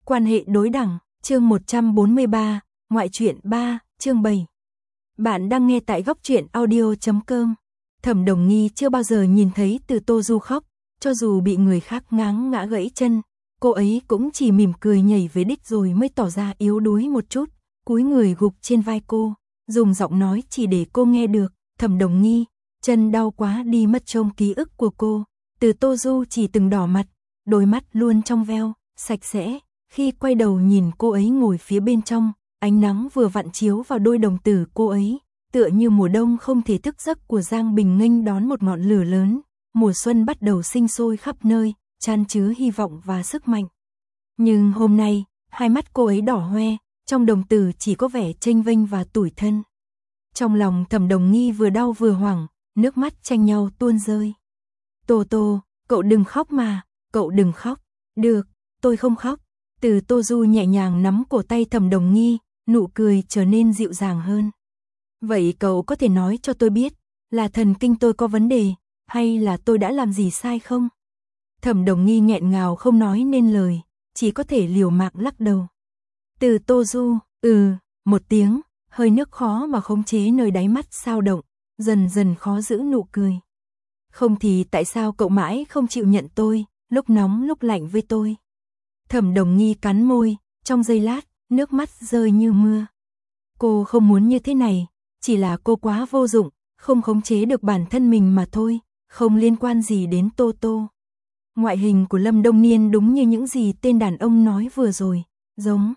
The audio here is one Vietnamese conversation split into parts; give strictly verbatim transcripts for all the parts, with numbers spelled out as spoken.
Quan hệ đối đẳng, chương một trăm bốn mươi ba, ngoại truyện ba, chương bảy. Bạn đang nghe tại góc truyện audio chấm com. Thẩm Đồng Nghi chưa bao giờ nhìn thấy Từ Tô Du khóc, cho dù bị người khác ngáng ngã gãy chân, cô ấy cũng chỉ mỉm cười nhảy về đích rồi mới tỏ ra yếu đuối một chút, cúi người gục trên vai cô, dùng giọng nói chỉ để cô nghe được, Thẩm Đồng Nghi, chân đau quá đi mất trông ký ức của cô. Từ Tô Du chỉ từng đỏ mặt, đôi mắt luôn trong veo, sạch sẽ. Khi quay đầu nhìn cô ấy ngồi phía bên trong, ánh nắng vừa vặn chiếu vào đôi đồng tử cô ấy, tựa như mùa đông không thể thức giấc của Giang Bình nghênh đón một ngọn lửa lớn, mùa xuân bắt đầu sinh sôi khắp nơi, chan chứa hy vọng và sức mạnh. Nhưng hôm nay, hai mắt cô ấy đỏ hoe, trong đồng tử chỉ có vẻ chênh vênh và tủi thân. Trong lòng Thẩm Đồng Nghi vừa đau vừa hoảng, nước mắt tranh nhau tuôn rơi. Tô Tô, cậu đừng khóc mà, cậu đừng khóc. Được, tôi không khóc. Từ Tô Du nhẹ nhàng nắm cổ tay Thẩm Đồng Nghi, nụ cười trở nên dịu dàng hơn. Vậy cậu có thể nói cho tôi biết, là thần kinh tôi có vấn đề, hay là tôi đã làm gì sai không? Thẩm Đồng Nghi nghẹn ngào không nói nên lời, chỉ có thể liều mạng lắc đầu. Từ Tô Du, ừ, một tiếng, hơi nước khó mà khống chế nơi đáy mắt sao động, dần dần khó giữ nụ cười. Không thì tại sao cậu mãi không chịu nhận tôi, lúc nóng lúc lạnh với tôi? Thẩm Đồng Nghi cắn môi, trong giây lát, nước mắt rơi như mưa. Cô không muốn như thế này, chỉ là cô quá vô dụng, không khống chế được bản thân mình mà thôi, không liên quan gì đến Tô Tô. Ngoại hình của Lâm Đông Niên đúng như những gì tên đàn ông nói vừa rồi, giống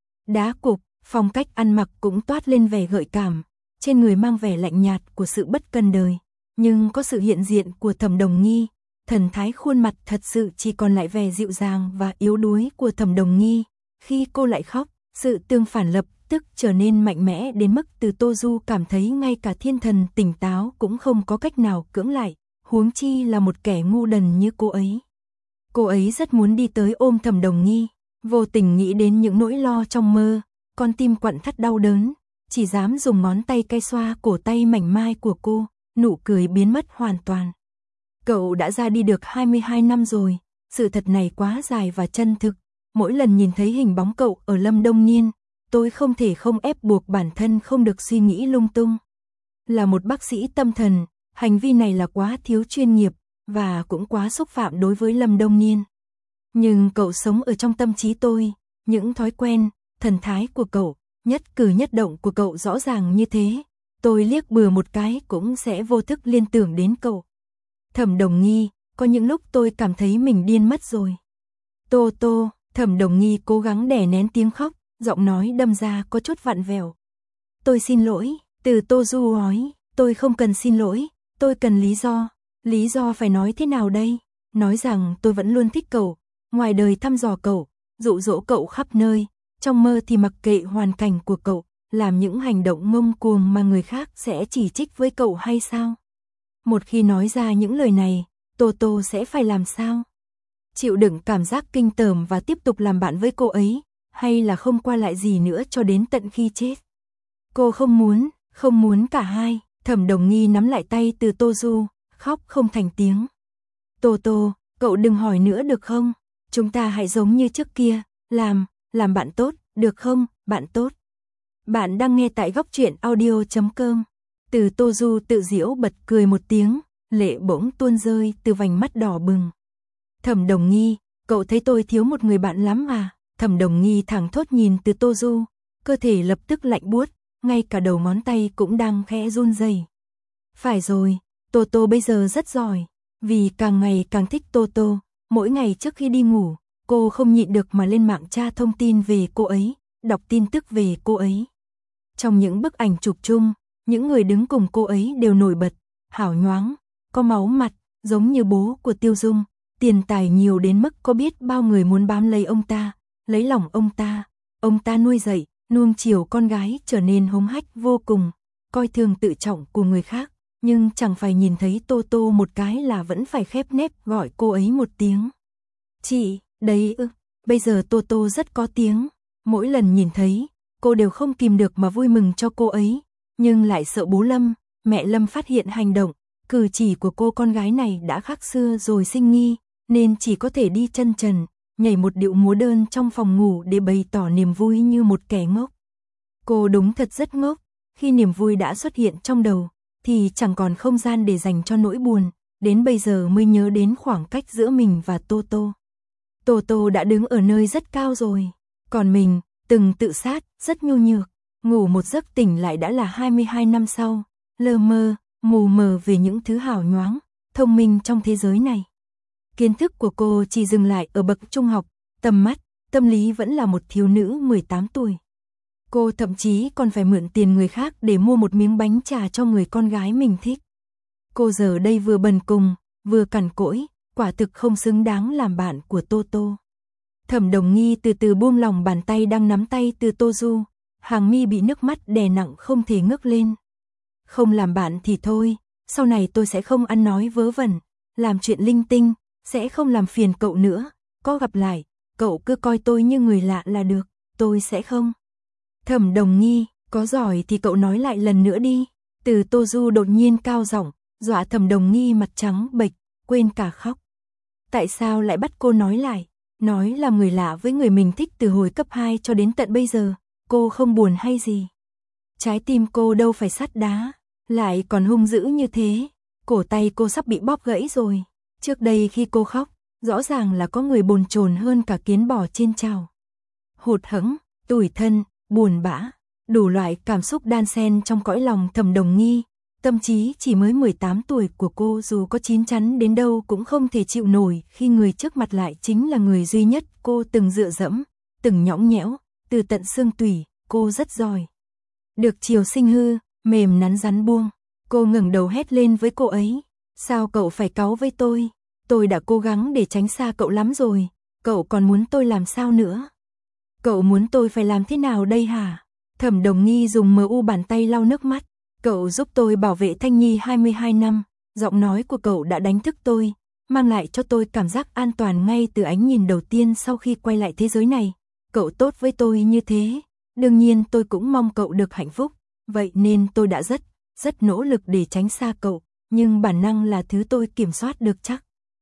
đá cục, phong cách ăn mặc cũng toát lên vẻ gợi cảm, trên người mang vẻ lạnh nhạt của sự bất cần đời, nhưng có sự hiện diện của Thẩm Đồng Nghi. Thần thái khuôn mặt thật sự chỉ còn lại vẻ dịu dàng và yếu đuối của Thẩm Đồng Nghi. Khi cô lại khóc, sự tương phản lập tức trở nên mạnh mẽ đến mức Từ Tô Du cảm thấy ngay cả thiên thần tỉnh táo cũng không có cách nào cưỡng lại, huống chi là một kẻ ngu đần như cô ấy. Cô ấy rất muốn đi tới ôm Thẩm Đồng Nghi, vô tình nghĩ đến những nỗi lo trong mơ, con tim quặn thắt đau đớn, chỉ dám dùng ngón tay cay xoa cổ tay mảnh mai của cô, nụ cười biến mất hoàn toàn. Cậu đã ra đi được hai mươi hai năm rồi, sự thật này quá dài và chân thực. Mỗi lần nhìn thấy hình bóng cậu ở Lâm Đông Niên, tôi không thể không ép buộc bản thân không được suy nghĩ lung tung. Là một bác sĩ tâm thần, hành vi này là quá thiếu chuyên nghiệp, và cũng quá xúc phạm đối với Lâm Đông Niên. Nhưng cậu sống ở trong tâm trí tôi, những thói quen, thần thái của cậu, nhất cử nhất động của cậu rõ ràng như thế. Tôi liếc bừa một cái cũng sẽ vô thức liên tưởng đến cậu. Thẩm Đồng Nghi, có những lúc tôi cảm thấy mình điên mất rồi. Tô Tô, Thẩm Đồng Nghi cố gắng đè nén tiếng khóc, giọng nói đâm ra có chút vặn vẹo. Tôi xin lỗi, Từ Tô Du nói, tôi không cần xin lỗi, tôi cần lý do. Lý do phải nói thế nào đây? Nói rằng tôi vẫn luôn thích cậu, ngoài đời thăm dò cậu, dụ dỗ cậu khắp nơi, trong mơ thì mặc kệ hoàn cảnh của cậu, làm những hành động ngông cuồng mà người khác sẽ chỉ trích với cậu hay sao? Một khi nói ra những lời này, Tô Tô sẽ phải làm sao? Chịu đựng cảm giác kinh tởm và tiếp tục làm bạn với cô ấy, hay là không qua lại gì nữa cho đến tận khi chết? Cô không muốn, không muốn cả hai. Thẩm Đồng Nghi nắm lại tay Từ Tô Du, khóc không thành tiếng. Tô Tô, cậu đừng hỏi nữa được không? Chúng ta hãy giống như trước kia, làm, làm bạn tốt, được không, bạn tốt? Bạn đang nghe tại góc truyện audio chấm com. Từ Tô Du tự giễu bật cười một tiếng, lệ bỗng tuôn rơi từ vành mắt đỏ bừng. Thẩm Đồng Nghi, cậu thấy tôi thiếu một người bạn lắm à? Thẩm Đồng Nghi thẳng thốt nhìn Từ Tô Du, cơ thể lập tức lạnh buốt, ngay cả đầu ngón tay cũng đang khẽ run rẩy. Phải rồi, Tô Tô bây giờ rất giỏi, vì càng ngày càng thích Tô Tô, mỗi ngày trước khi đi ngủ, cô không nhịn được mà lên mạng tra thông tin về cô ấy, đọc tin tức về cô ấy. Trong những bức ảnh chụp chung, những người đứng cùng cô ấy đều nổi bật, hào nhoáng, có máu mặt, giống như bố của Tiêu Dung, tiền tài nhiều đến mức có biết bao người muốn bám lấy ông ta, lấy lòng ông ta. Ông ta nuôi dạy, nuông chiều con gái trở nên hống hách vô cùng, coi thường tự trọng của người khác, nhưng chẳng phải nhìn thấy Tô Tô một cái là vẫn phải khép nép gọi cô ấy một tiếng. Chị, đấy ư, bây giờ Tô Tô rất có tiếng, mỗi lần nhìn thấy, cô đều không kìm được mà vui mừng cho cô ấy, nhưng lại sợ bố Lâm, mẹ Lâm phát hiện hành động, cử chỉ của cô con gái này đã khác xưa rồi sinh nghi, nên chỉ có thể đi chân trần, nhảy một điệu múa đơn trong phòng ngủ để bày tỏ niềm vui như một kẻ ngốc. Cô đúng thật rất ngốc, khi niềm vui đã xuất hiện trong đầu, thì chẳng còn không gian để dành cho nỗi buồn, đến bây giờ mới nhớ đến khoảng cách giữa mình và Toto. Toto đã đứng ở nơi rất cao rồi, còn mình, từng tự sát, rất nhu nhược, ngủ một giấc tỉnh lại đã là hai mươi hai năm sau, lơ mơ, mù mờ về những thứ hào nhoáng, thông minh trong thế giới này. Kiến thức của cô chỉ dừng lại ở bậc trung học, tầm mắt, tâm lý vẫn là một thiếu nữ mười tám tuổi. Cô thậm chí còn phải mượn tiền người khác để mua một miếng bánh trà cho người con gái mình thích. Cô giờ đây vừa bần cùng, vừa cằn cỗi, quả thực không xứng đáng làm bạn của Toto. Thẩm Đồng Nghi từ từ buông lòng bàn tay đang nắm tay từ Tô Du, hàng mi bị nước mắt đè nặng không thể ngước lên. Không làm bạn thì thôi, sau này tôi sẽ không ăn nói vớ vẩn, làm chuyện linh tinh, sẽ không làm phiền cậu nữa, có gặp lại, cậu cứ coi tôi như người lạ là được, tôi sẽ không. Thẩm Đồng Nghi, có giỏi thì cậu nói lại lần nữa đi. Từ Tô Du đột nhiên cao giọng, dọa Thẩm Đồng Nghi mặt trắng bệch, quên cả khóc. Tại sao lại bắt cô nói lại? Nói là người lạ với người mình thích từ hồi cấp hai cho đến tận bây giờ, cô không buồn hay gì? Trái tim cô đâu phải sắt đá, lại còn hung dữ như thế, cổ tay cô sắp bị bóp gãy rồi. Trước đây khi cô khóc, rõ ràng là có người bồn chồn hơn cả kiến bò trên chảo. Hụt hẫng, tủi thân, buồn bã, đủ loại cảm xúc đan xen trong cõi lòng Thẩm Đồng Nghi. Tâm trí chỉ mới mười tám tuổi của cô dù có chín chắn đến đâu cũng không thể chịu nổi khi người trước mặt lại chính là người duy nhất cô từng dựa dẫm, từng nhõng nhẽo, từ tận xương tủy, cô rất giỏi. Được chiều sinh hư, mềm nắn rắn buông, cô ngẩng đầu hét lên với cô ấy. Sao cậu phải cáu với tôi? Tôi đã cố gắng để tránh xa cậu lắm rồi, cậu còn muốn tôi làm sao nữa? Cậu muốn tôi phải làm thế nào đây hả? Thẩm Đồng Nghi dùng mờ u bàn tay lau nước mắt. Cậu giúp tôi bảo vệ Thanh Nhi hai mươi hai năm, giọng nói của cậu đã đánh thức tôi, mang lại cho tôi cảm giác an toàn ngay từ ánh nhìn đầu tiên sau khi quay lại thế giới này. Cậu tốt với tôi như thế, đương nhiên tôi cũng mong cậu được hạnh phúc, vậy nên tôi đã rất, rất nỗ lực để tránh xa cậu, nhưng bản năng là thứ tôi kiểm soát được chắc.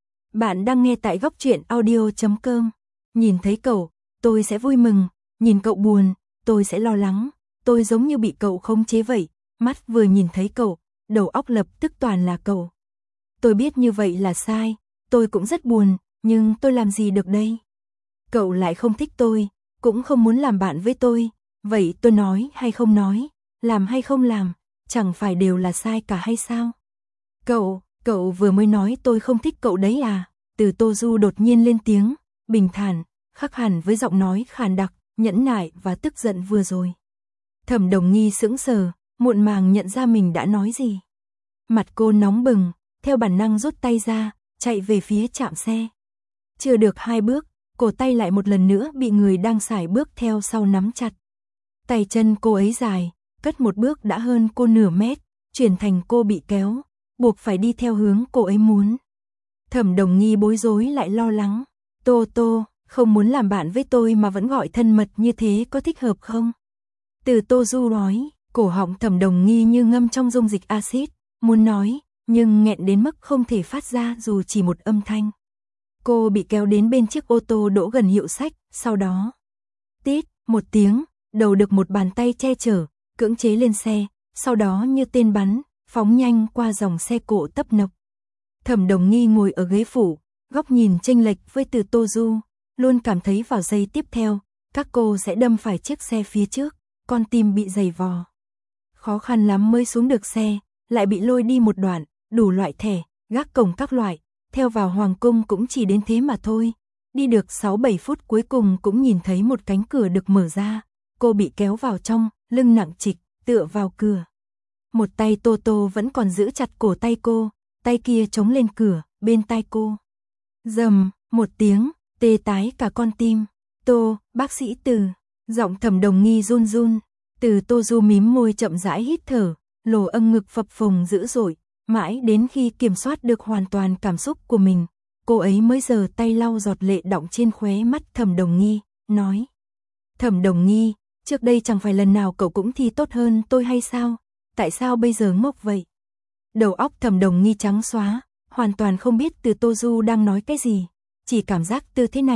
Bạn đang nghe tại góc truyện audio chấm com. Nhìn thấy cậu, tôi sẽ vui mừng, nhìn cậu buồn, tôi sẽ lo lắng, tôi giống như bị cậu khống chế vậy. Mắt vừa nhìn thấy cậu, đầu óc lập tức toàn là cậu. Tôi biết như vậy là sai, tôi cũng rất buồn, nhưng tôi làm gì được đây? Cậu lại không thích tôi, cũng không muốn làm bạn với tôi, vậy tôi nói hay không nói, làm hay không làm, chẳng phải đều là sai cả hay sao? Cậu, cậu vừa mới nói tôi không thích cậu đấy à? Từ Tô Du đột nhiên lên tiếng, bình thản, khác hẳn với giọng nói khàn đặc, nhẫn nại và tức giận vừa rồi. Thẩm Đồng Nghi sững sờ, muộn màng nhận ra mình đã nói gì. Mặt cô nóng bừng, theo bản năng rút tay ra, chạy về phía trạm xe. Chưa được hai bước, cổ tay lại một lần nữa bị người đang sải bước theo sau nắm chặt. Tay chân cô ấy dài, cất một bước đã hơn cô nửa mét, chuyển thành cô bị kéo, buộc phải đi theo hướng cô ấy muốn. Thẩm Đồng Nghi bối rối lại lo lắng. Tô Tô, không muốn làm bạn với tôi mà vẫn gọi thân mật như thế có thích hợp không? Từ Tô Du nói. Cổ họng Thẩm Đồng Nghi như ngâm trong dung dịch axit, muốn nói, nhưng nghẹn đến mức không thể phát ra dù chỉ một âm thanh. Cô bị kéo đến bên chiếc ô tô đỗ gần hiệu sách, sau đó, tít, một tiếng, đầu được một bàn tay che chở, cưỡng chế lên xe, sau đó như tên bắn, phóng nhanh qua dòng xe cộ tấp nập. Thẩm Đồng Nghi ngồi ở ghế phụ, góc nhìn chênh lệch với Từ Tô Du, luôn cảm thấy vào giây tiếp theo, các cô sẽ đâm phải chiếc xe phía trước, con tim bị giày vò. Khó khăn lắm mới xuống được xe, lại bị lôi đi một đoạn, đủ loại thẻ, gác cổng các loại, theo vào hoàng cung cũng chỉ đến thế mà thôi. Đi được sáu bảy phút cuối cùng cũng nhìn thấy một cánh cửa được mở ra, cô bị kéo vào trong, lưng nặng trịch, tựa vào cửa. Một tay Tô Tô vẫn còn giữ chặt cổ tay cô, tay kia chống lên cửa, bên tai cô. Rầm, một tiếng, tê tái cả con tim. Tô, bác sĩ Từ, giọng Thẩm Đồng Nghi run run. Từ Tô Du mím môi chậm rãi hít thở, lồ âng ngực phập phồng dữ dội, mãi đến khi kiểm soát được hoàn toàn cảm xúc của mình, cô ấy mới giơ tay lau giọt lệ đọng trên khóe mắt Thẩm Đồng Nghi, nói. Thẩm Đồng Nghi, trước đây chẳng phải lần nào cậu cũng thi tốt hơn tôi hay sao? Tại sao bây giờ ngốc vậy? Đầu óc Thẩm Đồng Nghi trắng xóa, hoàn toàn không biết Từ Tô Du đang nói cái gì, chỉ cảm giác tư thế này,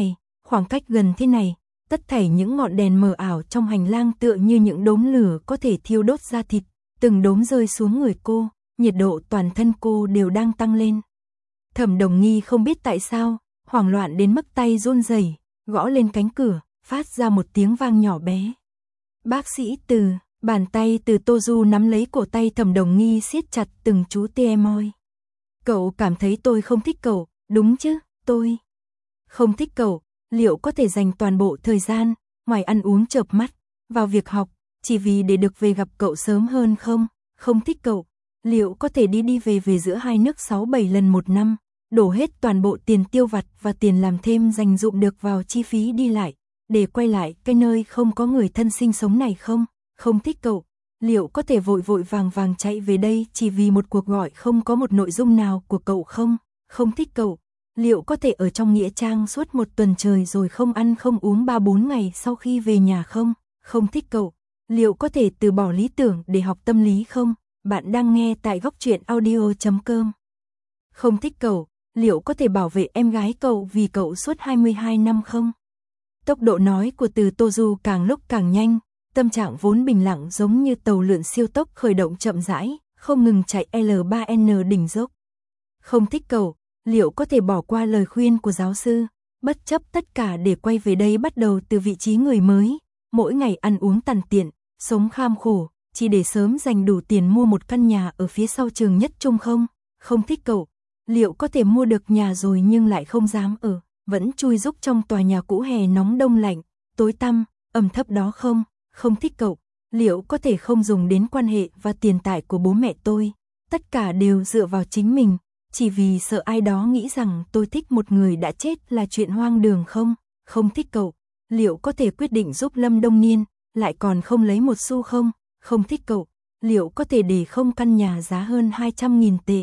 khoảng cách gần thế này, tất thảy những ngọn đèn mờ ảo trong hành lang tựa như những đốm lửa có thể thiêu đốt da thịt, từng đốm rơi xuống người cô, nhiệt độ toàn thân cô đều đang tăng lên. Thẩm Đồng Nghi không biết tại sao, hoảng loạn đến mức tay run rẩy, gõ lên cánh cửa, phát ra một tiếng vang nhỏ bé. Bác sĩ Từ, bàn tay Từ Tô Du nắm lấy cổ tay Thẩm Đồng Nghi siết chặt từng chú tê môi. Cậu cảm thấy tôi không thích cậu, đúng chứ? Tôi không thích cậu, liệu có thể dành toàn bộ thời gian, ngoài ăn uống chợp mắt, vào việc học, chỉ vì để được về gặp cậu sớm hơn không? Không thích cậu, liệu có thể đi đi về về giữa hai nước sáu bảy lần một năm, đổ hết toàn bộ tiền tiêu vặt và tiền làm thêm dành dụm được vào chi phí đi lại, để quay lại cái nơi không có người thân sinh sống này không? Không thích cậu, liệu có thể vội vội vàng vàng chạy về đây chỉ vì một cuộc gọi không có một nội dung nào của cậu không? Không thích cậu, liệu có thể ở trong nghĩa trang suốt một tuần trời rồi không ăn không uống ba bốn ngày sau khi về nhà không? Không thích cậu, liệu có thể từ bỏ lý tưởng để học tâm lý không? Bạn đang nghe tại góc truyện audio chấm com. Không thích cậu, liệu có thể bảo vệ em gái cậu vì cậu suốt hai mươi hai năm không? Tốc độ nói của Từ Tô Du càng lúc càng nhanh, tâm trạng vốn bình lặng giống như tàu lượn siêu tốc khởi động chậm rãi, không ngừng chạy L ba N đỉnh dốc. Không thích cậu, liệu có thể bỏ qua lời khuyên của giáo sư, bất chấp tất cả để quay về đây bắt đầu từ vị trí người mới, mỗi ngày ăn uống tằn tiện, sống kham khổ, chỉ để sớm dành đủ tiền mua một căn nhà ở phía sau trường Nhất Trung không? Không thích cậu, liệu có thể mua được nhà rồi nhưng lại không dám ở, vẫn chui rúc trong tòa nhà cũ hè nóng đông lạnh, tối tăm, ẩm thấp đó không? Không thích cậu, liệu có thể không dùng đến quan hệ và tiền tài của bố mẹ tôi, tất cả đều dựa vào chính mình, chỉ vì sợ ai đó nghĩ rằng tôi thích một người đã chết là chuyện hoang đường không? Không thích cậu, liệu có thể quyết định giúp Lâm Đông Niên, lại còn không lấy một xu không? Không thích cậu, liệu có thể để không căn nhà giá hơn hai trăm nghìn tệ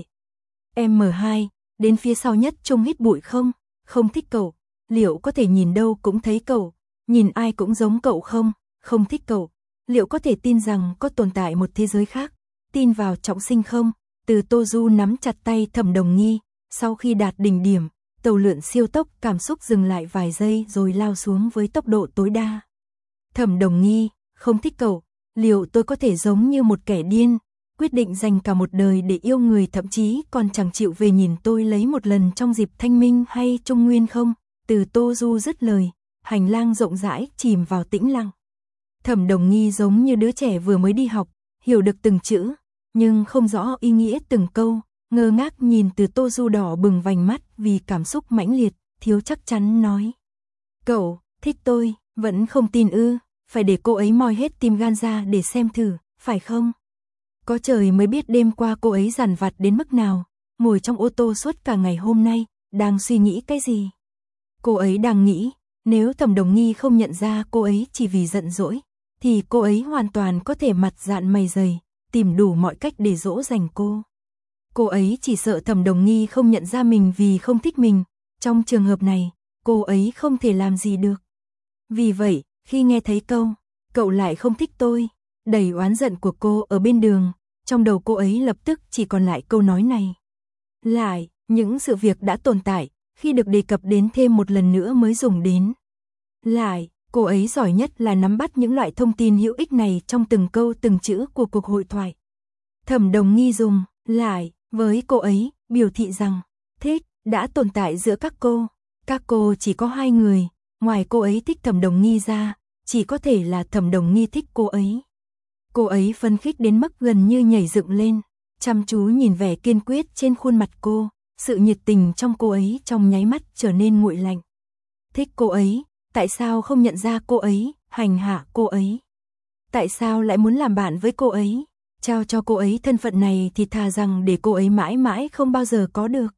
M hai, đến phía sau Nhất Trung hít bụi không? Không thích cậu, liệu có thể nhìn đâu cũng thấy cậu, nhìn ai cũng giống cậu không? Không thích cậu, liệu có thể tin rằng có tồn tại một thế giới khác, tin vào trọng sinh không? Từ Tô Du nắm chặt tay Thẩm Đồng Nghi, sau khi đạt đỉnh điểm, tàu lượn siêu tốc cảm xúc dừng lại vài giây rồi lao xuống với tốc độ tối đa. Thẩm Đồng Nghi, không thích cậu, liệu tôi có thể giống như một kẻ điên, quyết định dành cả một đời để yêu người thậm chí còn chẳng chịu về nhìn tôi lấy một lần trong dịp Thanh Minh hay Trung Nguyên không? Từ Tô Du dứt lời, hành lang rộng rãi chìm vào tĩnh lặng. Thẩm Đồng Nghi giống như đứa trẻ vừa mới đi học, hiểu được từng chữ, nhưng không rõ ý nghĩa từng câu, ngơ ngác nhìn Từ Tô Du đỏ bừng vành mắt vì cảm xúc mãnh liệt, thiếu chắc chắn nói. Cậu, thích tôi, vẫn không tin ư, phải để cô ấy moi hết tim gan ra để xem thử, phải không? Có trời mới biết đêm qua cô ấy dằn vặt đến mức nào, ngồi trong ô tô suốt cả ngày hôm nay, đang suy nghĩ cái gì? Cô ấy đang nghĩ, nếu Thẩm Đồng Nghi không nhận ra cô ấy chỉ vì giận dỗi, thì cô ấy hoàn toàn có thể mặt dạn mày dày, tìm đủ mọi cách để dỗ dành cô. Cô ấy chỉ sợ Thẩm Đồng Nghi không nhận ra mình vì không thích mình, trong trường hợp này, cô ấy không thể làm gì được. Vì vậy, khi nghe thấy câu, cậu lại không thích tôi, đầy oán giận của cô ở bên đường, trong đầu cô ấy lập tức chỉ còn lại câu nói này. Lại, những sự việc đã tồn tại, khi được đề cập đến thêm một lần nữa mới dùng đến. Lại, cô ấy giỏi nhất là nắm bắt những loại thông tin hữu ích này trong từng câu từng chữ của cuộc hội thoại. Thẩm Đồng Nghi dùng lại với cô ấy, biểu thị rằng thích đã tồn tại giữa các cô. Các cô chỉ có hai người, ngoài cô ấy thích Thẩm Đồng Nghi ra, chỉ có thể là Thẩm Đồng Nghi thích cô ấy. Cô ấy phấn khích đến mức gần như nhảy dựng lên, chăm chú nhìn vẻ kiên quyết trên khuôn mặt cô, sự nhiệt tình trong cô ấy trong nháy mắt trở nên nguội lạnh. Thích cô ấy, tại sao không nhận ra cô ấy, hành hạ cô ấy? Tại sao lại muốn làm bạn với cô ấy? Trao cho cô ấy thân phận này thì thà rằng để cô ấy mãi mãi không bao giờ có được.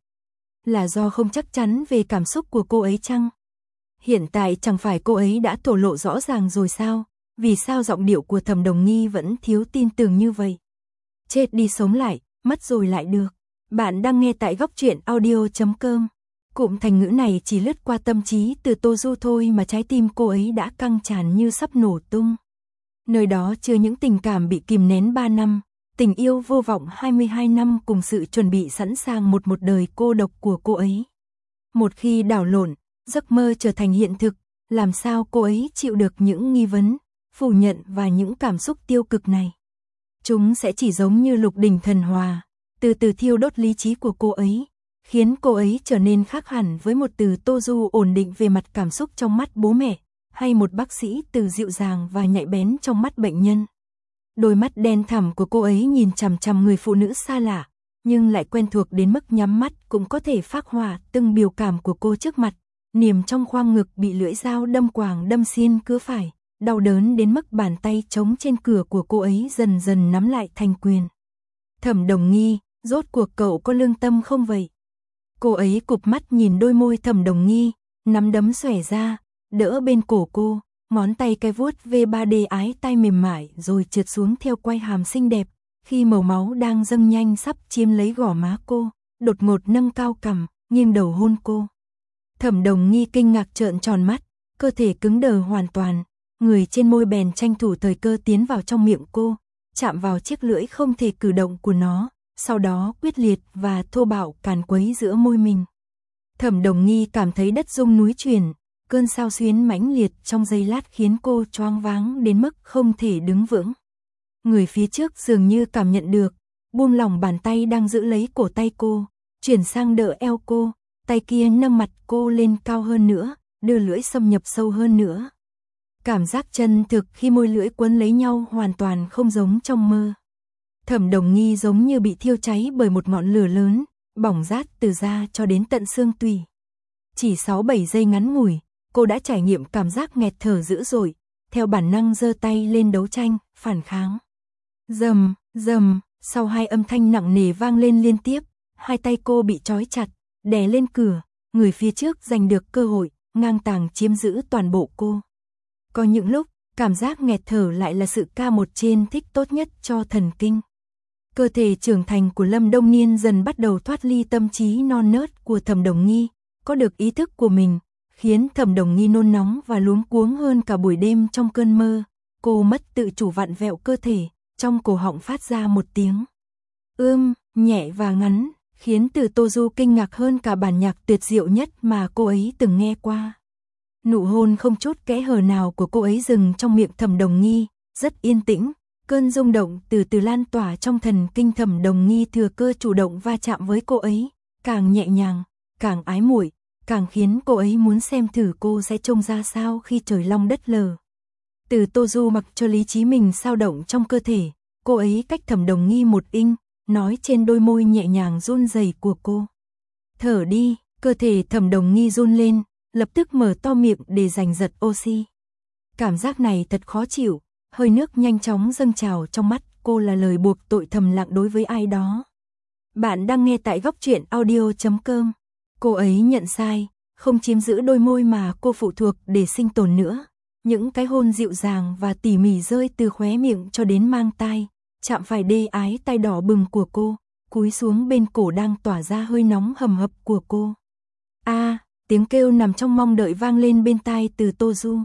Là do không chắc chắn về cảm xúc của cô ấy chăng? Hiện tại chẳng phải cô ấy đã thổ lộ rõ ràng rồi sao? Vì sao giọng điệu của Thẩm Đồng Nghi vẫn thiếu tin tưởng như vậy? Chết đi sống lại, mất rồi lại được. Bạn đang nghe tại góc truyện audio chấm com. Cụm thành ngữ này chỉ lướt qua tâm trí Từ Tô Du thôi mà trái tim cô ấy đã căng tràn như sắp nổ tung. Nơi đó chứa những tình cảm bị kìm nén ba năm, tình yêu vô vọng hai mươi hai năm cùng sự chuẩn bị sẵn sàng một một đời cô độc của cô ấy. Một khi đảo lộn, giấc mơ trở thành hiện thực, làm sao cô ấy chịu được những nghi vấn, phủ nhận và những cảm xúc tiêu cực này. Chúng sẽ chỉ giống như lục đỉnh thần hòa, từ từ thiêu đốt lý trí của cô ấy, khiến cô ấy trở nên khác hẳn với một Từ Tô Du ổn định về mặt cảm xúc trong mắt bố mẹ, hay một bác sĩ Từ dịu dàng và nhạy bén trong mắt bệnh nhân. Đôi mắt đen thẳm của cô ấy nhìn chằm chằm người phụ nữ xa lạ, nhưng lại quen thuộc đến mức nhắm mắt cũng có thể phác họa từng biểu cảm của cô trước mặt. Niềm trong khoang ngực bị lưỡi dao đâm quàng đâm xiên cứa phải, đau đớn đến mức bàn tay trống trên cửa của cô ấy dần dần nắm lại thành quyền. Thẩm Đồng Nghi, rốt cuộc cậu có lương tâm không vậy? Cô ấy cụp mắt nhìn đôi môi Thẩm Đồng Nghi, nắm đấm xòe ra, đỡ bên cổ cô, ngón tay cái vuốt vê ba đê ái tay mềm mại rồi trượt xuống theo quai hàm xinh đẹp, khi màu máu đang dâng nhanh sắp chiếm lấy gò má cô, đột ngột nâng cao cằm, nghiêng đầu hôn cô. Thẩm Đồng Nghi kinh ngạc trợn tròn mắt, cơ thể cứng đờ hoàn toàn, người trên môi bèn tranh thủ thời cơ tiến vào trong miệng cô, chạm vào chiếc lưỡi không thể cử động của nó, sau đó quyết liệt và thô bạo càn quấy giữa môi mình. Thẩm Đồng Nghi cảm thấy đất rung núi chuyển, cơn xao xuyến mãnh liệt trong giây lát khiến cô choáng váng đến mức không thể đứng vững. Người phía trước dường như cảm nhận được, buông lỏng bàn tay đang giữ lấy cổ tay cô, chuyển sang đỡ eo cô, tay kia nâng mặt cô lên cao hơn nữa, đưa lưỡi xâm nhập sâu hơn nữa. Cảm giác chân thực khi môi lưỡi quấn lấy nhau hoàn toàn không giống trong mơ. Thẩm Đồng Nghi giống như bị thiêu cháy bởi một ngọn lửa lớn, bỏng rát từ da cho đến tận xương tủy. Chỉ sáu bảy giây ngắn ngủi, cô đã trải nghiệm cảm giác nghẹt thở dữ dội, theo bản năng giơ tay lên đấu tranh, phản kháng. Rầm, rầm, sau hai âm thanh nặng nề vang lên liên tiếp, hai tay cô bị trói chặt, đè lên cửa, người phía trước giành được cơ hội, ngang tàng chiếm giữ toàn bộ cô. Có những lúc, cảm giác nghẹt thở lại là sự ca một trên thích tốt nhất cho thần kinh. Cơ thể trưởng thành của Lâm Đông Niên dần bắt đầu thoát ly tâm trí non nớt của Thẩm Đồng Nghi, có được ý thức của mình, khiến Thẩm Đồng Nghi nôn nóng và luống cuống hơn cả buổi đêm trong cơn mơ. Cô mất tự chủ vặn vẹo cơ thể, trong cổ họng phát ra một tiếng ưm, nhẹ và ngắn, khiến Từ Tô Du kinh ngạc hơn cả bản nhạc tuyệt diệu nhất mà cô ấy từng nghe qua. Nụ hôn không chút kẽ hở nào của cô ấy dừng trong miệng Thẩm Đồng Nghi, rất yên tĩnh, cơn rung động từ từ lan tỏa trong thần kinh. Thẩm Đồng Nghi thừa cơ chủ động va chạm với cô ấy, càng nhẹ nhàng, càng ái muội, càng khiến cô ấy muốn xem thử cô sẽ trông ra sao khi trời long đất lở. Từ Tô Du mặc cho lý trí mình xao động trong cơ thể, cô ấy cách Thẩm Đồng Nghi một inch, nói trên đôi môi nhẹ nhàng run rẩy của cô. Thở đi, cơ thể Thẩm Đồng Nghi run lên, lập tức mở to miệng để giành giật oxy. Cảm giác này thật khó chịu, hơi nước nhanh chóng dâng trào trong mắt cô là lời buộc tội thầm lặng đối với ai đó. Bạn đang nghe tại góc truyện audio chấm com. Cô ấy nhận sai, không chiếm giữ đôi môi mà cô phụ thuộc để sinh tồn nữa. Những cái hôn dịu dàng và tỉ mỉ rơi từ khóe miệng cho đến mang tai, chạm phải đê ái tay đỏ bừng của cô, cúi xuống bên cổ đang tỏa ra hơi nóng hầm hập của cô. A, à, tiếng kêu nằm trong mong đợi vang lên bên tai Từ Tô Du.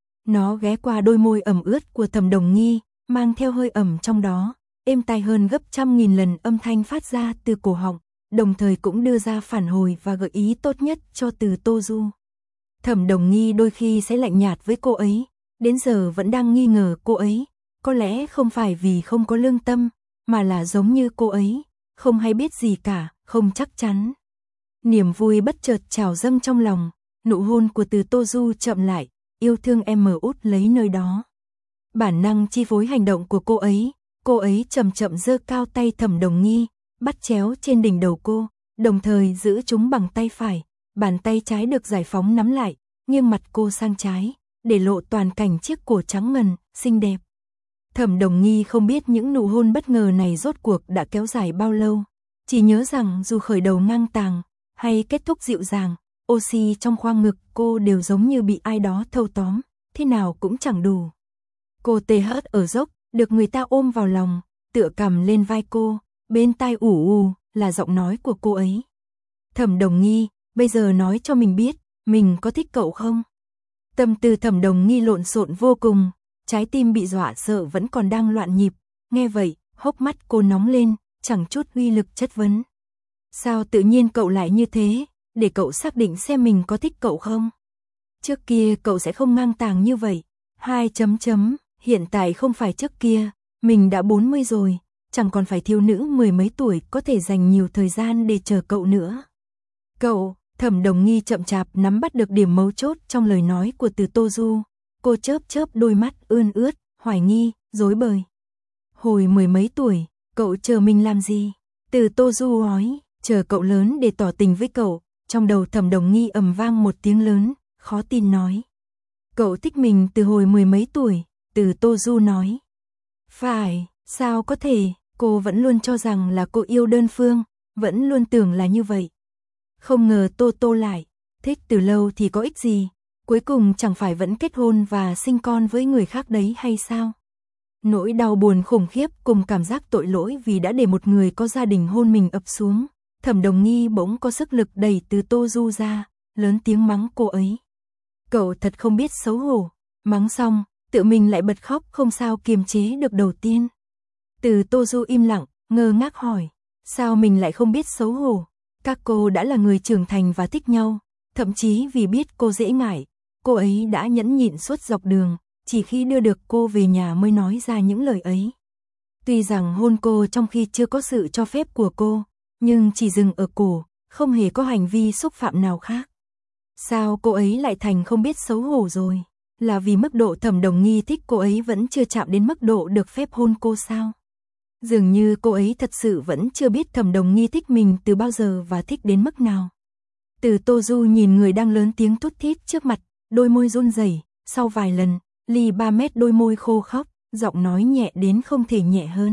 Nó ghé qua đôi môi ẩm ướt của Thẩm Đồng Nghi, mang theo hơi ẩm trong đó, êm tai hơn gấp trăm nghìn lần âm thanh phát ra từ cổ họng, đồng thời cũng đưa ra phản hồi và gợi ý tốt nhất cho Từ Tô Du. Thẩm Đồng Nghi đôi khi sẽ lạnh nhạt với cô ấy, đến giờ vẫn đang nghi ngờ cô ấy, có lẽ không phải vì không có lương tâm, mà là giống như cô ấy, không hay biết gì cả, không chắc chắn. Niềm vui bất chợt trào dâng trong lòng, nụ hôn của Từ Tô Du chậm lại, yêu thương em mờ út lấy nơi đó. Bản năng chi phối hành động của cô ấy, cô ấy chậm chậm giơ cao tay Thẩm Đồng Nghi, bắt chéo trên đỉnh đầu cô, đồng thời giữ chúng bằng tay phải, bàn tay trái được giải phóng nắm lại, nghiêng mặt cô sang trái, để lộ toàn cảnh chiếc cổ trắng ngần, xinh đẹp. Thẩm Đồng Nghi không biết những nụ hôn bất ngờ này rốt cuộc đã kéo dài bao lâu, chỉ nhớ rằng dù khởi đầu ngang tàng, hay kết thúc dịu dàng, oxy trong khoang ngực cô đều giống như bị ai đó thâu tóm, thế nào cũng chẳng đủ. Cô tê hớt ở dốc, được người ta ôm vào lòng, tựa cằm lên vai cô, bên tai ủ ù là giọng nói của cô ấy. Thẩm Đồng Nghi, bây giờ nói cho mình biết, mình có thích cậu không? Tâm tư Thẩm Đồng Nghi lộn xộn vô cùng, trái tim bị dọa sợ vẫn còn đang loạn nhịp, nghe vậy, hốc mắt cô nóng lên, chẳng chút uy lực chất vấn. Sao tự nhiên cậu lại như thế, để cậu xác định xem mình có thích cậu không. Trước kia cậu sẽ không ngang tàng như vậy. Hai chấm chấm, hiện tại không phải trước kia, mình đã bốn mươi rồi, chẳng còn phải thiếu nữ mười mấy tuổi có thể dành nhiều thời gian để chờ cậu nữa. Cậu, Thẩm Đồng Nghi chậm chạp nắm bắt được điểm mấu chốt trong lời nói của Từ Tô Du. Cô chớp chớp đôi mắt ươn ướt, hoài nghi, rối bời. Hồi mười mấy tuổi, cậu chờ mình làm gì? Từ Tô Du nói, chờ cậu lớn để tỏ tình với cậu. Trong đầu Thẩm Đồng Nghi ầm vang một tiếng lớn, khó tin nói. Cậu thích mình từ hồi mười mấy tuổi, Từ Tô Du nói. Phải, sao có thể, cô vẫn luôn cho rằng là cô yêu đơn phương, vẫn luôn tưởng là như vậy. Không ngờ Tô Tô lại, thích từ lâu thì có ích gì, cuối cùng chẳng phải vẫn kết hôn và sinh con với người khác đấy hay sao? Nỗi đau buồn khủng khiếp cùng cảm giác tội lỗi vì đã để một người có gia đình hôn mình ập xuống. Thẩm Đồng Nghi bỗng có sức lực đẩy Từ Tô Du ra, lớn tiếng mắng cô ấy. Cậu thật không biết xấu hổ. Mắng xong, tự mình lại bật khóc không sao kiềm chế được đầu tiên. Từ Tô Du im lặng, ngơ ngác hỏi, sao mình lại không biết xấu hổ? Các cô đã là người trưởng thành và thích nhau, thậm chí vì biết cô dễ ngại, cô ấy đã nhẫn nhịn suốt dọc đường, chỉ khi đưa được cô về nhà mới nói ra những lời ấy. Tuy rằng hôn cô trong khi chưa có sự cho phép của cô, nhưng chỉ dừng ở cổ, không hề có hành vi xúc phạm nào khác. Sao cô ấy lại thành không biết xấu hổ rồi? Là vì mức độ Thẩm Đồng Nghi thích cô ấy vẫn chưa chạm đến mức độ được phép hôn cô sao? Dường như cô ấy thật sự vẫn chưa biết Thẩm Đồng Nghi thích mình từ bao giờ và thích đến mức nào. Từ Tô Du nhìn người đang lớn tiếng thút thít trước mặt, đôi môi run rẩy, sau vài lần, ly ba mét đôi môi khô khóc, giọng nói nhẹ đến không thể nhẹ hơn.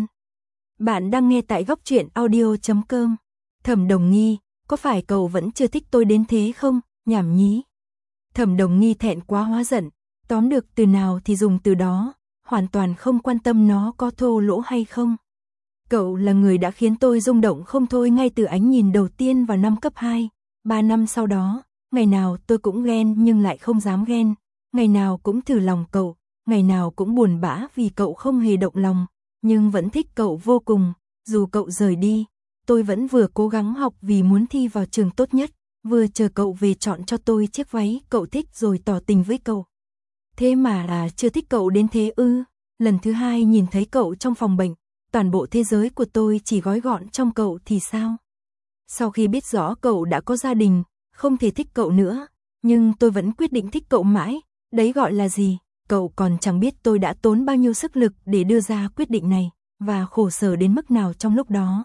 Bạn đang nghe tại góc truyện audio chấm com. Thẩm Đồng Nghi, có phải cậu vẫn chưa thích tôi đến thế không? Nhảm nhí. Thẩm Đồng Nghi thẹn quá hóa giận, tóm được từ nào thì dùng từ đó, hoàn toàn không quan tâm nó có thô lỗ hay không. Cậu là người đã khiến tôi rung động không thôi ngay từ ánh nhìn đầu tiên vào năm cấp hai, ba năm sau đó, ngày nào tôi cũng ghen nhưng lại không dám ghen, ngày nào cũng thử lòng cậu, ngày nào cũng buồn bã vì cậu không hề động lòng, nhưng vẫn thích cậu vô cùng, dù cậu rời đi, tôi vẫn vừa cố gắng học vì muốn thi vào trường tốt nhất, vừa chờ cậu về chọn cho tôi chiếc váy cậu thích rồi tỏ tình với cậu. Thế mà là chưa thích cậu đến thế ư? Lần thứ hai nhìn thấy cậu trong phòng bệnh, toàn bộ thế giới của tôi chỉ gói gọn trong cậu thì sao? Sau khi biết rõ cậu đã có gia đình, không thể thích cậu nữa, nhưng tôi vẫn quyết định thích cậu mãi, đấy gọi là gì? Cậu còn chẳng biết tôi đã tốn bao nhiêu sức lực để đưa ra quyết định này, và khổ sở đến mức nào trong lúc đó.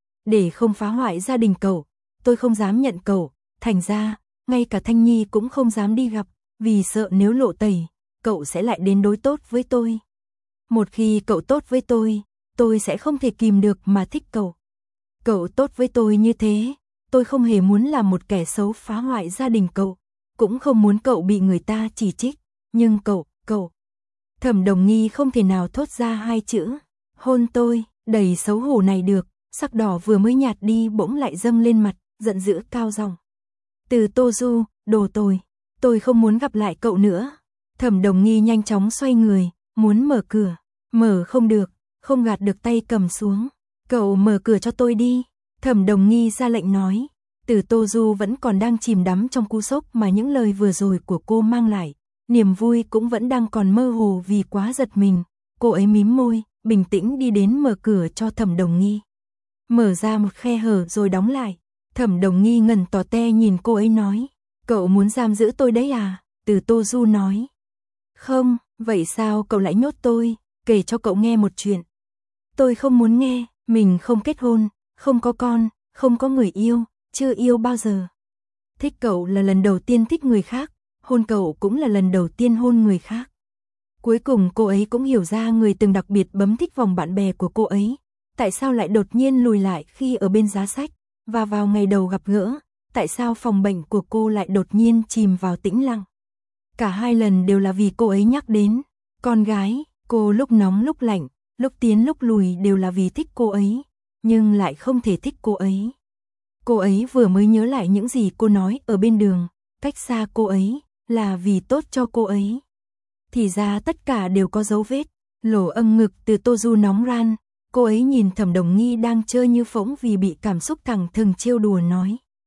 Để không phá hoại gia đình cậu, tôi không dám nhận cậu, thành ra, ngay cả Thanh Nhi cũng không dám đi gặp, vì sợ nếu lộ tẩy, cậu sẽ lại đến đối tốt với tôi. Một khi cậu tốt với tôi, tôi sẽ không thể kìm được mà thích cậu. Cậu tốt với tôi như thế, tôi không hề muốn làm một kẻ xấu phá hoại gia đình cậu, cũng không muốn cậu bị người ta chỉ trích, nhưng cậu, cậu. Thẩm Đồng Nghi không thể nào thốt ra hai chữ, hôn tôi, đầy xấu hổ này được, sắc đỏ vừa mới nhạt đi bỗng lại dâng lên mặt, giận dữ cao giọng. Từ Tô Du, đồ tồi, tôi không muốn gặp lại cậu nữa. Thẩm Đồng Nghi nhanh chóng xoay người, muốn mở cửa, mở không được, không gạt được tay cầm xuống. Cậu mở cửa cho tôi đi. Thẩm Đồng Nghi ra lệnh nói. Từ Tô Du vẫn còn đang chìm đắm trong cú sốc mà những lời vừa rồi của cô mang lại. Niềm vui cũng vẫn đang còn mơ hồ vì quá giật mình. Cô ấy mím môi, bình tĩnh đi đến mở cửa cho Thẩm Đồng Nghi. Mở ra một khe hở rồi đóng lại. Thẩm Đồng Nghi ngẩn tò te nhìn cô ấy nói. Cậu muốn giam giữ tôi đấy à? Từ Tô Du nói. Không, vậy sao cậu lại nhốt tôi? Kể cho cậu nghe một chuyện. Tôi không muốn nghe, mình không kết hôn, không có con, không có người yêu, chưa yêu bao giờ. Thích cậu là lần đầu tiên thích người khác, hôn cậu cũng là lần đầu tiên hôn người khác. Cuối cùng cô ấy cũng hiểu ra người từng đặc biệt bấm thích vòng bạn bè của cô ấy, tại sao lại đột nhiên lùi lại khi ở bên giá sách, và vào ngày đầu gặp gỡ, tại sao phòng bệnh của cô lại đột nhiên chìm vào tĩnh lặng. Cả hai lần đều là vì cô ấy nhắc đến con gái, cô lúc nóng lúc lạnh, lúc tiến lúc lùi đều là vì thích cô ấy, nhưng lại không thể thích cô ấy. Cô ấy vừa mới nhớ lại những gì cô nói ở bên đường, cách xa cô ấy, là vì tốt cho cô ấy. Thì ra tất cả đều có dấu vết, lỗ âm ngực từ Tô Du nóng ran, cô ấy nhìn Thẩm Đồng Nghi đang chơi như phỗng vì bị cảm xúc thẳng thừng trêu đùa nói.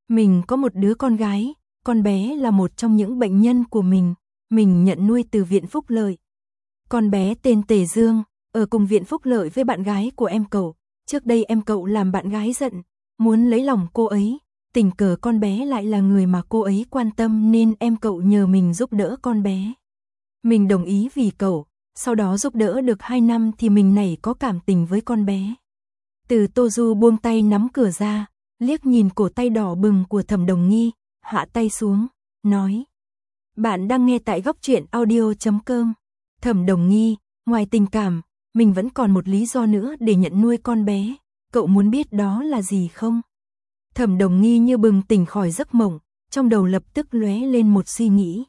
Mình có một đứa con gái, con bé là một trong những bệnh nhân của mình, mình nhận nuôi từ viện phúc lợi. Con bé tên Tề Dương, ở cùng viện phúc lợi với bạn gái của em cậu. Trước đây em cậu làm bạn gái giận, muốn lấy lòng cô ấy. Tình cờ con bé lại là người mà cô ấy quan tâm nên em cậu nhờ mình giúp đỡ con bé. Mình đồng ý vì cậu, sau đó giúp đỡ được hai năm thì mình nảy có cảm tình với con bé. Từ Tô Du buông tay nắm cửa ra, liếc nhìn cổ tay đỏ bừng của Thẩm Đồng Nghi, hạ tay xuống, nói. Bạn đang nghe tại góc truyện audio chấm com. Thẩm Đồng Nghi, ngoài tình cảm, mình vẫn còn một lý do nữa để nhận nuôi con bé, cậu muốn biết đó là gì không? Thẩm Đồng Nghi như bừng tỉnh khỏi giấc mộng, trong đầu lập tức lóe lên một suy nghĩ.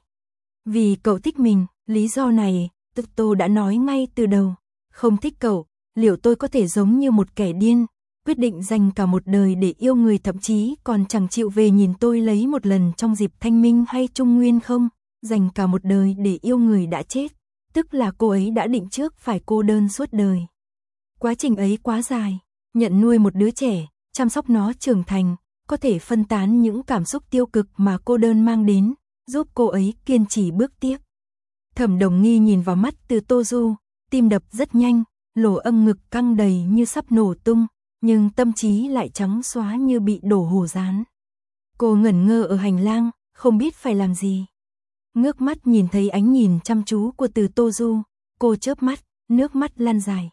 Vì cậu thích mình, lý do này, tức tôi đã nói ngay từ đầu. Không thích cậu, liệu tôi có thể giống như một kẻ điên, quyết định dành cả một đời để yêu người thậm chí còn chẳng chịu về nhìn tôi lấy một lần trong dịp thanh minh hay trung nguyên không? Dành cả một đời để yêu người đã chết, tức là cô ấy đã định trước phải cô đơn suốt đời. Quá trình ấy quá dài, nhận nuôi một đứa trẻ, chăm sóc nó trưởng thành, có thể phân tán những cảm xúc tiêu cực mà cô đơn mang đến, giúp cô ấy kiên trì bước tiếp. Thẩm Đồng Nghi nhìn vào mắt Từ Tô Du, tim đập rất nhanh, lỗ âm ngực căng đầy như sắp nổ tung, nhưng tâm trí lại trắng xóa như bị đổ hồ rán. Cô ngẩn ngơ ở hành lang, không biết phải làm gì. Ngước mắt nhìn thấy ánh nhìn chăm chú của Từ Tô Du, cô chớp mắt, nước mắt lan dài.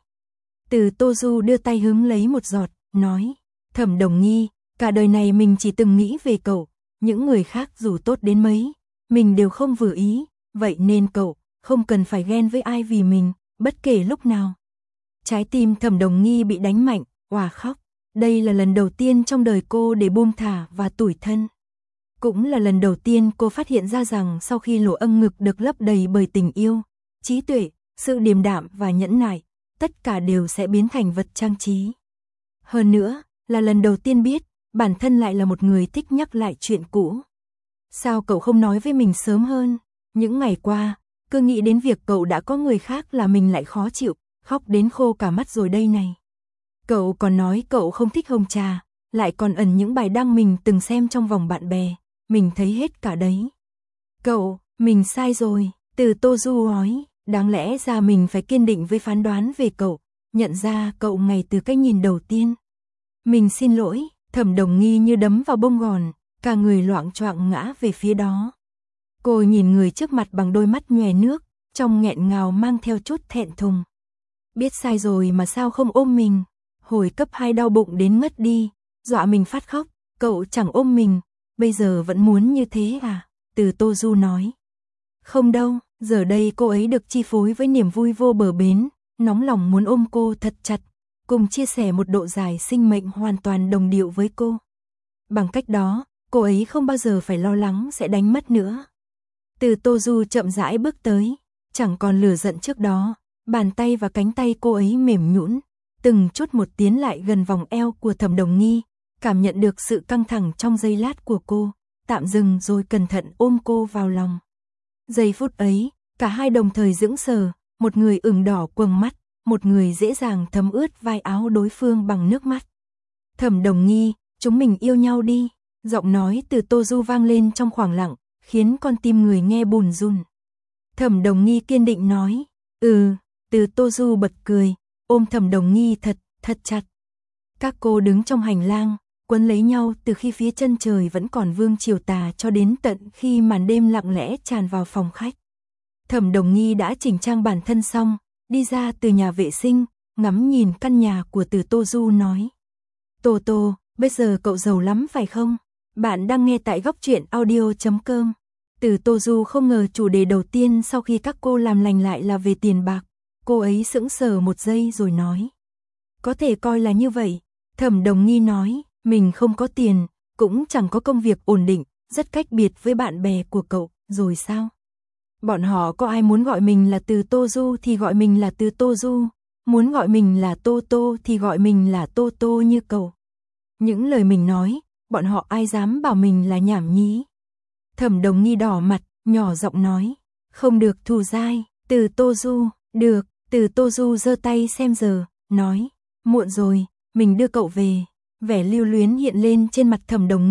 Từ Tô Du đưa tay hứng lấy một giọt, nói, Thẩm Đồng Nghi, cả đời này mình chỉ từng nghĩ về cậu, những người khác dù tốt đến mấy, mình đều không vừa ý, vậy nên cậu không cần phải ghen với ai vì mình, bất kể lúc nào. Trái tim Thẩm Đồng Nghi bị đánh mạnh, òa khóc. Đây là lần đầu tiên trong đời cô để buông thả và tủi thân. Cũng là lần đầu tiên cô phát hiện ra rằng sau khi lỗ âm ngực được lấp đầy bởi tình yêu, trí tuệ, sự điềm đạm và nhẫn nại, tất cả đều sẽ biến thành vật trang trí. Hơn nữa, là lần đầu tiên biết, bản thân lại là một người thích nhắc lại chuyện cũ. Sao cậu không nói với mình sớm hơn? Những ngày qua, cứ nghĩ đến việc cậu đã có người khác là mình lại khó chịu, khóc đến khô cả mắt rồi đây này. Cậu còn nói cậu không thích hồng trà, lại còn ẩn những bài đăng mình từng xem trong vòng bạn bè, mình thấy hết cả đấy. Cậu, mình sai rồi, Từ Tô Du nói, đáng lẽ ra mình phải kiên định với phán đoán về cậu, nhận ra cậu ngay từ cái nhìn đầu tiên. Mình xin lỗi, Thẩm Đồng Nghi như đấm vào bông gòn, cả người loạng choạng ngã về phía đó. Cô nhìn người trước mặt bằng đôi mắt nhòe nước, trong nghẹn ngào mang theo chút thẹn thùng. Biết sai rồi mà sao không ôm mình? Hồi cấp hai đau bụng đến ngất đi, dọa mình phát khóc, cậu chẳng ôm mình, bây giờ vẫn muốn như thế à? Từ Tô Du nói. Không đâu, giờ đây cô ấy được chi phối với niềm vui vô bờ bến, nóng lòng muốn ôm cô thật chặt, cùng chia sẻ một độ dài sinh mệnh hoàn toàn đồng điệu với cô. Bằng cách đó, cô ấy không bao giờ phải lo lắng sẽ đánh mất nữa. Từ Tô Du chậm rãi bước tới, chẳng còn lửa giận trước đó, bàn tay và cánh tay cô ấy mềm nhũn, từng chút một tiến lại gần vòng eo của Thẩm Đồng Nghi, cảm nhận được sự căng thẳng trong giây lát của cô, tạm dừng rồi cẩn thận ôm cô vào lòng. Giây phút ấy, cả hai đồng thời sững sờ, một người ửng đỏ quầng mắt, một người dễ dàng thấm ướt vai áo đối phương bằng nước mắt. Thẩm Đồng Nghi, chúng mình yêu nhau đi, giọng nói Từ Tô Du vang lên trong khoảng lặng, khiến con tim người nghe bùn run. Thẩm Đồng Nghi kiên định nói, ừ, Từ Tô Du bật cười, ôm Thẩm Đồng Nghi thật, thật chặt. Các cô đứng trong hành lang, quấn lấy nhau từ khi phía chân trời vẫn còn vương chiều tà cho đến tận khi màn đêm lặng lẽ tràn vào phòng khách. Thẩm Đồng Nghi đã chỉnh trang bản thân xong, đi ra từ nhà vệ sinh, ngắm nhìn căn nhà của Từ Tô Du nói. Tô Tô, bây giờ cậu giàu lắm phải không? Bạn đang nghe tại góc truyện audio chấm com. Từ Tô Du không ngờ chủ đề đầu tiên sau khi các cô làm lành lại là về tiền bạc. Cô ấy sững sờ một giây rồi nói. Có thể coi là như vậy. Thẩm Đồng Nghi nói, mình không có tiền, cũng chẳng có công việc ổn định, rất cách biệt với bạn bè của cậu, rồi sao? Bọn họ có ai muốn gọi mình là Từ Tô Du thì gọi mình là Từ Tô Du, muốn gọi mình là Tô Tô thì gọi mình là Tô Tô như cậu. Những lời mình nói, bọn họ ai dám bảo mình là nhảm nhí. Thẩm Đồng Nghi đỏ mặt, nhỏ giọng nói, không được thù dai, Từ Tô Du, được, Từ Tô Du giơ tay xem giờ, nói, muộn rồi, mình đưa cậu về. Vẻ lưu luyến hiện lên trên mặt Thẩm Đồng Nghi,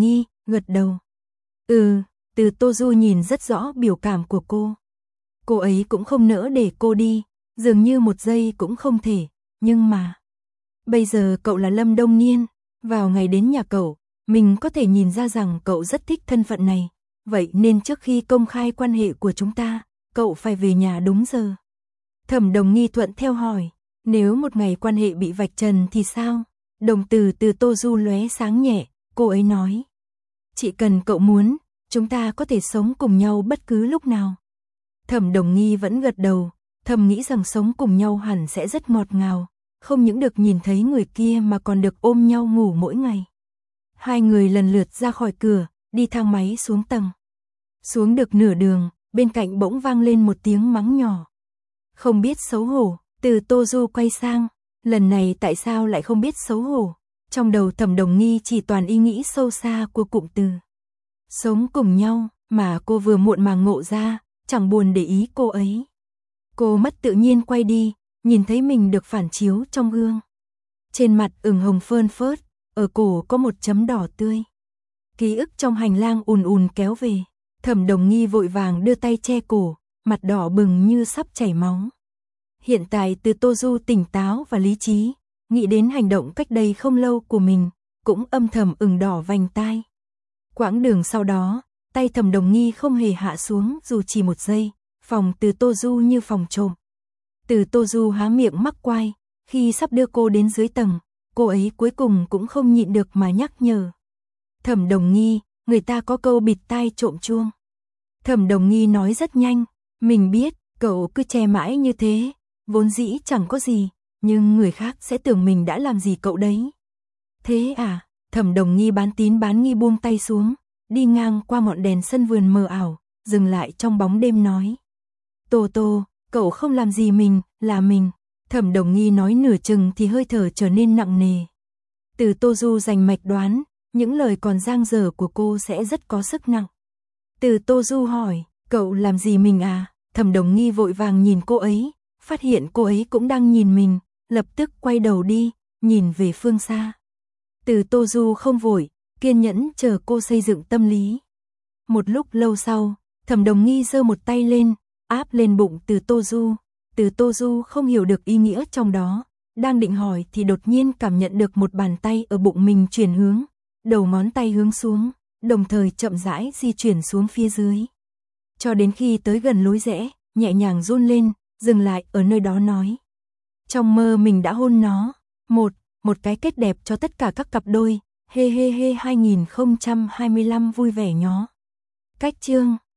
gật đầu. Ừ, Từ Tô Du nhìn rất rõ biểu cảm của cô. Cô ấy cũng không nỡ để cô đi, dường như một giây cũng không thể, nhưng mà... Bây giờ cậu là Lâm Đông Niên, vào ngày đến nhà cậu, mình có thể nhìn ra rằng cậu rất thích thân phận này, vậy nên trước khi công khai quan hệ của chúng ta, cậu phải về nhà đúng giờ. Thẩm Đồng Nghi thuận theo hỏi, nếu một ngày quan hệ bị vạch trần thì sao? Đồng tử Từ Tô Du lóe sáng nhẹ, cô ấy nói. Chỉ cần cậu muốn, chúng ta có thể sống cùng nhau bất cứ lúc nào. Thẩm Đồng Nghi vẫn gật đầu, thầm nghĩ rằng sống cùng nhau hẳn sẽ rất ngọt ngào, không những được nhìn thấy người kia mà còn được ôm nhau ngủ mỗi ngày. Hai người lần lượt ra khỏi cửa, đi thang máy xuống tầng. Xuống được nửa đường, bên cạnh bỗng vang lên một tiếng mắng nhỏ. Không biết xấu hổ, Từ Tô Du quay sang, lần này tại sao lại không biết xấu hổ? Trong đầu Thẩm Đồng Nghi chỉ toàn ý nghĩ sâu xa của cụm từ. Sống cùng nhau, mà cô vừa muộn màng ngộ ra, chẳng buồn để ý cô ấy. Cô mất tự nhiên quay đi, nhìn thấy mình được phản chiếu trong gương. Trên mặt ửng hồng phơn phớt, ở cổ có một chấm đỏ tươi. Ký ức trong hành lang ùn ùn kéo về, Thẩm Đồng Nghi vội vàng đưa tay che cổ, mặt đỏ bừng như sắp chảy máu. Hiện tại Từ Tô Du tỉnh táo và lý trí, nghĩ đến hành động cách đây không lâu của mình, cũng âm thầm ửng đỏ vành tai. Quãng đường sau đó, tay Thẩm Đồng Nghi không hề hạ xuống dù chỉ một giây, phòng Từ Tô Du như phòng trộm. Từ Tô Du há miệng mắc quai, khi sắp đưa cô đến dưới tầng, cô ấy cuối cùng cũng không nhịn được mà nhắc nhở. Thẩm Đồng Nghi, người ta có câu bịt tai trộm chuông. Thẩm Đồng Nghi nói rất nhanh, mình biết, cậu cứ che mãi như thế, vốn dĩ chẳng có gì, nhưng người khác sẽ tưởng mình đã làm gì cậu đấy. Thế à, Thẩm Đồng Nghi bán tín bán nghi buông tay xuống, đi ngang qua ngọn đèn sân vườn mờ ảo, dừng lại trong bóng đêm nói. Tô Tô, cậu không làm gì mình, là mình. Thẩm Đồng Nghi nói nửa chừng thì hơi thở trở nên nặng nề. Từ Tô Du dành mạch đoán, những lời còn dang dở của cô sẽ rất có sức nặng. Từ Tô Du hỏi, cậu làm gì mình à? Thẩm Đồng Nghi vội vàng nhìn cô ấy, phát hiện cô ấy cũng đang nhìn mình, lập tức quay đầu đi, nhìn về phương xa. Từ Tô Du không vội, kiên nhẫn chờ cô xây dựng tâm lý. Một lúc lâu sau, Thẩm Đồng Nghi giơ một tay lên, áp lên bụng Từ Tô Du. Từ Tô Du không hiểu được ý nghĩa trong đó, đang định hỏi thì đột nhiên cảm nhận được một bàn tay ở bụng mình chuyển hướng, đầu ngón tay hướng xuống, đồng thời chậm rãi di chuyển xuống phía dưới. Cho đến khi tới gần lối rẽ, nhẹ nhàng run lên, dừng lại ở nơi đó nói. Trong mơ mình đã hôn nó. Một, một cái kết đẹp cho tất cả các cặp đôi. Hê hê hê hai nghìn không trăm hai mươi lăm vui vẻ nhó. Cách chương